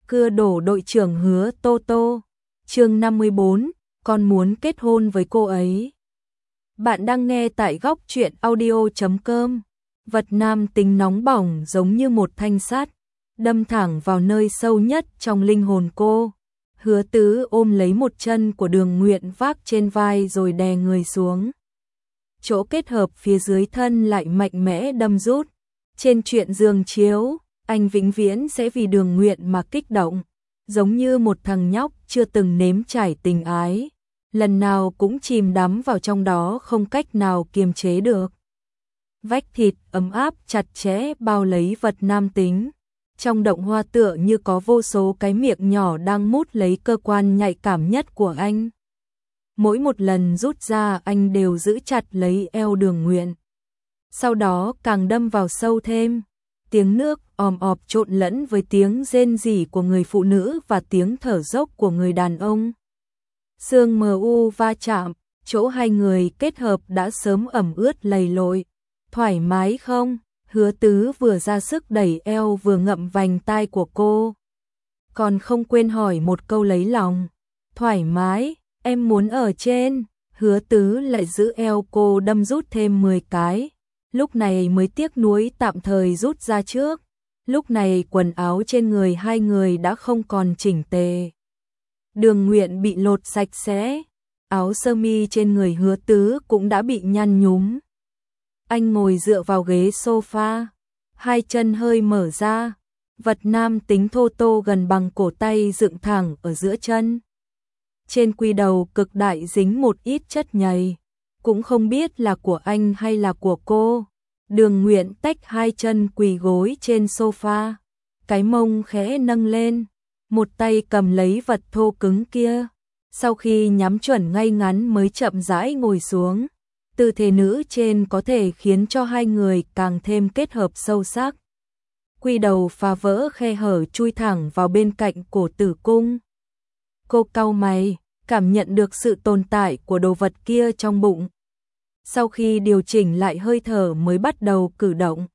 Cưa đổ đội trưởng Hứa Tô Tô. Chương 54, con muốn kết hôn với cô ấy. Bạn đang nghe tại góc truyện audio.com. Vật nam tính nóng bỏng giống như một thanh sắt, đâm thẳng vào nơi sâu nhất trong linh hồn cô. Hứa Tứ ôm lấy một chân của Đường Nguyện vác trên vai rồi đè người xuống. Chỗ kết hợp phía dưới thân lại mạnh mẽ đâm rút. Trên chuyện giường chiếu, anh vĩnh viễn sẽ vì Đường Nguyện mà kích động, giống như một thằng nhóc chưa từng nếm trải tình ái, lần nào cũng chìm đắm vào trong đó không cách nào kiềm chế được. Vách thịt ấm áp chặt chẽ bao lấy vật nam tính. Trong động hoa tựa như có vô số cái miệng nhỏ đang mút lấy cơ quan nhạy cảm nhất của anh. Mỗi một lần rút ra anh đều giữ chặt lấy eo Đường Nguyện. Sau đó càng đâm vào sâu thêm. Tiếng nước òm ọp trộn lẫn với tiếng rên rỉ của người phụ nữ và tiếng thở dốc của người đàn ông. Xương mờ u va chạm, chỗ hai người kết hợp đã sớm ẩm ướt lầy lội. Thoải mái không? Hứa Tứ vừa ra sức đẩy eo vừa ngậm vành tai của cô. Còn không quên hỏi một câu lấy lòng. Thoải mái, em muốn ở trên. Hứa Tứ lại giữ eo cô đâm rút thêm 10 cái. Lúc này mới tiếc nuối tạm thời rút ra trước. Lúc này quần áo trên người hai người đã không còn chỉnh tề. Đường Nguyện bị lột sạch sẽ. Áo sơ mi trên người Hứa Tứ cũng đã bị nhăn nhúm. Anh ngồi dựa vào ghế sofa, hai chân hơi mở ra, vật nam tính thô tô gần bằng cổ tay dựng thẳng ở giữa chân. Trên quy đầu cực đại dính một ít chất nhầy, cũng không biết là của anh hay là của cô. Đường Nguyện tách hai chân quỳ gối trên sofa, cái mông khẽ nâng lên, một tay cầm lấy vật thô cứng kia. Sau khi nhắm chuẩn ngay ngắn mới chậm rãi ngồi xuống. Tư thế nữ trên có thể khiến cho hai người càng thêm kết hợp sâu sắc. Quy đầu phá vỡ khe hở chui thẳng vào bên cạnh cổ tử cung. Cô cau mày, cảm nhận được sự tồn tại của đồ vật kia trong bụng. Sau khi điều chỉnh lại hơi thở mới bắt đầu cử động.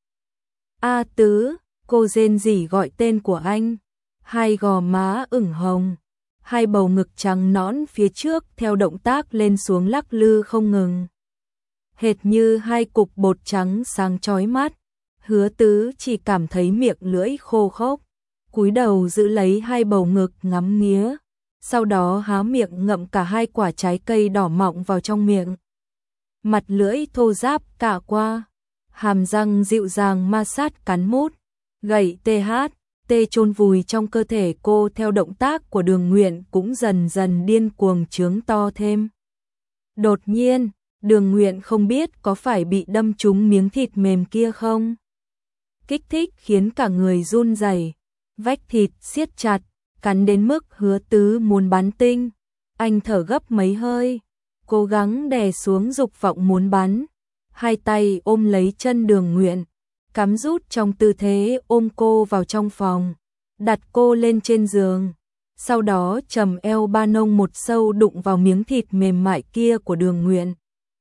A Tứ, cô rên rỉ gọi tên của anh. Hai gò má ửng hồng, hai bầu ngực trắng nõn phía trước theo động tác lên xuống lắc lư không ngừng. Hệt như hai cục bột trắng sáng chói mắt. Hứa Tứ chỉ cảm thấy miệng lưỡi khô khốc, cúi đầu giữ lấy hai bầu ngực ngắm nghía, sau đó há miệng ngậm cả hai quả trái cây đỏ mọng vào trong miệng. Mặt lưỡi thô ráp cả qua, hàm răng dịu dàng ma sát cắn mút, gậy tê chôn vùi trong cơ thể cô theo động tác của Đường Nguyện cũng dần dần điên cuồng trướng to thêm. Đột nhiên, Đường Nguyện không biết có phải bị đâm trúng miếng thịt mềm kia không. Kích thích khiến cả người run rẩy, vách thịt siết chặt, cắn đến mức Hứa Tứ muốn bắn tinh. Anh thở gấp mấy hơi, cố gắng đè xuống dục vọng muốn bắn. Hai tay ôm lấy chân Đường Nguyện, cắm rút trong tư thế ôm cô vào trong phòng, đặt cô lên trên giường. Sau đó trầm eo ba nông một sâu đụng vào miếng thịt mềm mại kia của Đường Nguyện.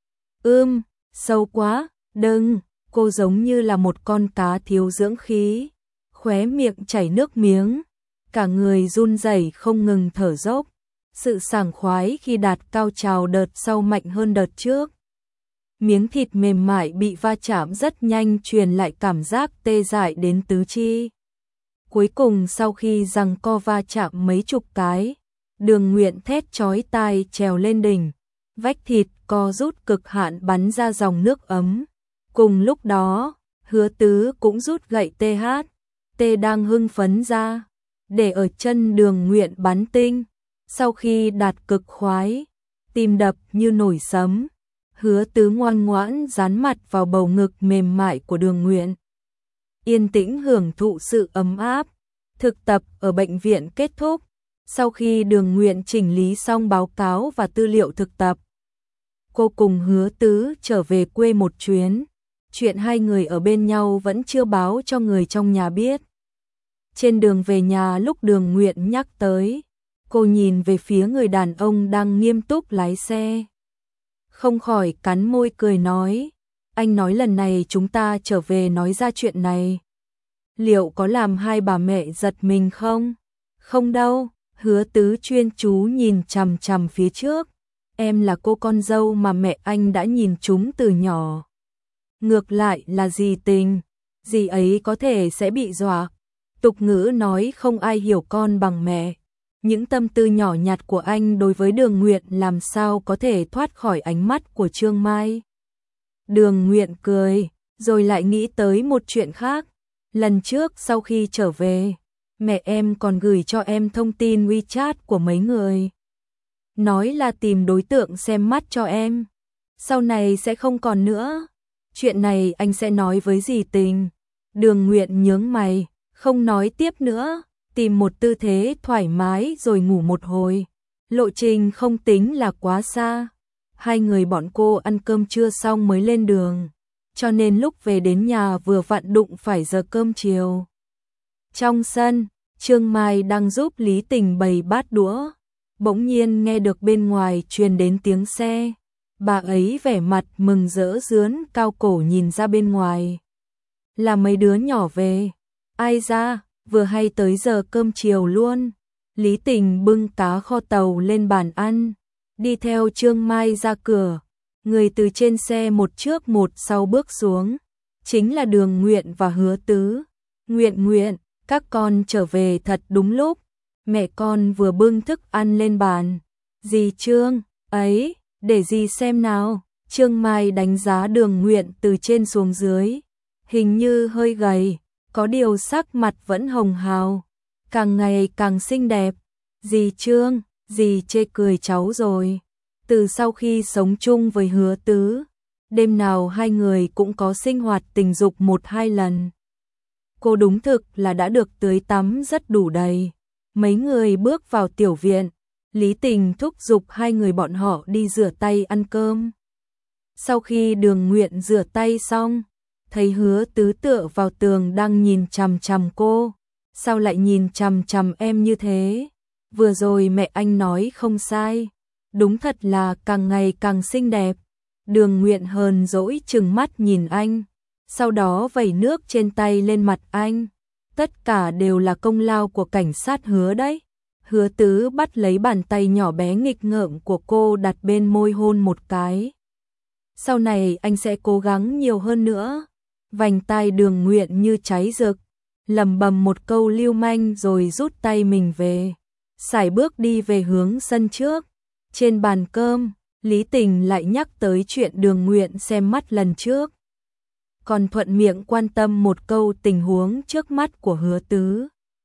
Sâu quá, đừng, cô giống như là một con cá thiếu dưỡng khí, khóe miệng chảy nước miếng, cả người run rẩy không ngừng thở dốc. Sự sảng khoái khi đạt cao trào đợt sau mạnh hơn đợt trước. Miếng thịt mềm mại bị va chạm rất nhanh truyền lại cảm giác tê dại đến tứ chi. Cuối cùng sau khi giằng co va chạm mấy chục cái, Đường Nguyện thét chói tai trèo lên đỉnh. Vách thịt co rút cực hạn bắn ra dòng nước ấm. Cùng lúc đó, Hứa Tứ cũng rút gậy đang hưng phấn ra, để ở chân Đường Nguyện bắn tinh. Sau khi đạt cực khoái, tim đập như nổi sấm, Hứa Tứ ngoan ngoãn dán mặt vào bầu ngực mềm mại của Đường Nguyện. Yên tĩnh hưởng thụ sự ấm áp. Thực tập ở bệnh viện kết thúc. Sau khi Đường Nguyện chỉnh lý xong báo cáo và tư liệu thực tập, cô cùng Hứa Tứ trở về quê một chuyến. Chuyện hai người ở bên nhau vẫn chưa báo cho người trong nhà biết. Trên đường về nhà lúc Đường Nguyện nhắc tới, cô nhìn về phía người đàn ông đang nghiêm túc lái xe. Không khỏi cắn môi cười nói, anh nói lần này chúng ta trở về nói ra chuyện này. Liệu có làm hai bà mẹ giật mình không? Không đâu, Hứa Tứ chuyên chú nhìn chằm chằm phía trước. Em là cô con dâu mà mẹ anh đã nhìn trúng từ nhỏ. Ngược lại là dì Tình, dì ấy có thể sẽ bị dọa. Tục ngữ nói không ai hiểu con bằng mẹ. Những tâm tư nhỏ nhặt của anh đối với Đường Nguyện làm sao có thể thoát khỏi ánh mắt của Trương Mai. Đường Nguyện cười, rồi lại nghĩ tới một chuyện khác. Lần trước sau khi trở về, mẹ em còn gửi cho em thông tin WeChat của mấy người. Nói là tìm đối tượng xem mắt cho em. Sau này sẽ không còn nữa. Chuyện này anh sẽ nói với dì Tình. Đường Nguyện nhướng mày, không nói tiếp nữa. Tìm một tư thế thoải mái rồi ngủ một hồi. Lộ trình không tính là quá xa. Hai người bọn cô ăn cơm trưa xong mới lên đường. Cho nên lúc về đến nhà vừa vặn đụng phải giờ cơm chiều. Trong sân, Trương Mai đang giúp Lý Tình bày bát đũa. Bỗng nhiên nghe được bên ngoài truyền đến tiếng xe. Bà ấy vẻ mặt mừng rỡ dướn cao cổ nhìn ra bên ngoài. Là mấy đứa nhỏ về. Ai ra, vừa hay tới giờ cơm chiều luôn. Lý Tình bưng cá kho tàu lên bàn ăn. Đi theo Trương Mai ra cửa. Người từ trên xe một trước một sau bước xuống. Chính là Đường Nguyện và Hứa Tứ. Nguyện, các con trở về thật đúng lúc. Mẹ con vừa bưng thức ăn lên bàn. Dì Trương, ấy, để dì xem nào. Trương Mai đánh giá Đường Nguyện từ trên xuống dưới. Hình như hơi gầy, có điều sắc mặt vẫn hồng hào. Càng ngày càng xinh đẹp. Dì Trương, dì chê cười cháu rồi. Từ sau khi sống chung với Hứa Tứ, đêm nào hai người cũng có sinh hoạt tình dục 1-2 lần. Cô đúng thực là đã được tưới tắm rất đủ đầy. Mấy người bước vào tiểu viện, Lý Tình thúc giục hai người bọn họ đi rửa tay ăn cơm. Sau khi Đường Nguyện rửa tay xong, thấy Hứa Tứ tựa vào tường đang nhìn chằm chằm cô. Sao lại nhìn chằm chằm em như thế? Vừa rồi mẹ anh nói không sai. Đúng thật là càng ngày càng xinh đẹp. Đường Nguyện hờn dỗi trừng mắt nhìn anh. Sau đó vẩy nước trên tay lên mặt anh. Tất cả đều là công lao của cảnh sát Hứa đấy. Hứa Tứ bắt lấy bàn tay nhỏ bé nghịch ngợm của cô đặt bên môi hôn một cái. Sau này anh sẽ cố gắng nhiều hơn nữa. Vành tai Đường Nguyện như cháy rực. Lầm bầm một câu lưu manh rồi rút tay mình về. Sải bước đi về hướng sân trước. Trên bàn cơm, Lý Tình lại nhắc tới chuyện Đường Nguyện xem mắt lần trước. Còn thuận miệng quan tâm một câu tình huống trước mắt của Hứa Tứ.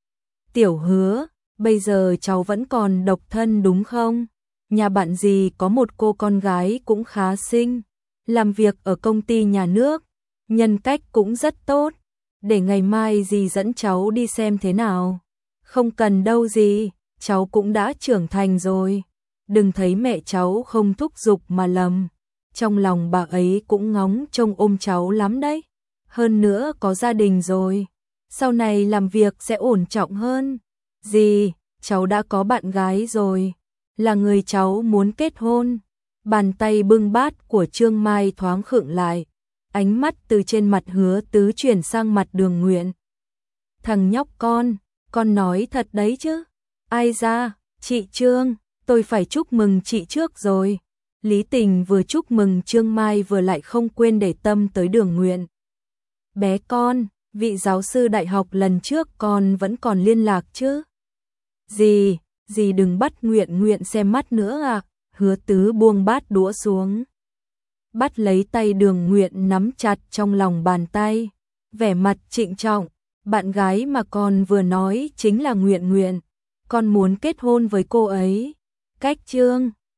Tiểu Hứa, bây giờ cháu vẫn còn độc thân đúng không? Nhà bạn dì có một cô con gái cũng khá xinh. Làm việc ở công ty nhà nước. Nhân cách cũng rất tốt. Để ngày mai dì dẫn cháu đi xem thế nào. Không cần đâu dì, cháu cũng đã trưởng thành rồi. Đừng thấy mẹ cháu không thúc giục mà lầm. Trong lòng bà ấy cũng ngóng trông ôm cháu lắm đấy. Hơn nữa có gia đình rồi. Sau này làm việc sẽ ổn trọng hơn. Dì, cháu đã có bạn gái rồi. Là người cháu muốn kết hôn. Bàn tay bưng bát của Trương Mai thoáng khựng lại. Ánh mắt từ trên mặt Hứa Tứ chuyển sang mặt Đường Nguyện. Thằng nhóc con nói thật đấy chứ. Ai ra, chị Trương, tôi phải chúc mừng chị trước rồi. Lý Tình vừa chúc mừng Trương Mai vừa lại không quên để tâm tới Đường Nguyện. Bé con, vị giáo sư đại học lần trước con vẫn còn liên lạc chứ? Dì đừng bắt Nguyện xem mắt nữa à? Hứa Tứ buông bát đũa xuống. Bắt lấy tay Đường Nguyện nắm chặt trong lòng bàn tay. Vẻ mặt trịnh trọng, bạn gái mà con vừa nói chính là Nguyện. Con muốn kết hôn với cô ấy. Cách Trương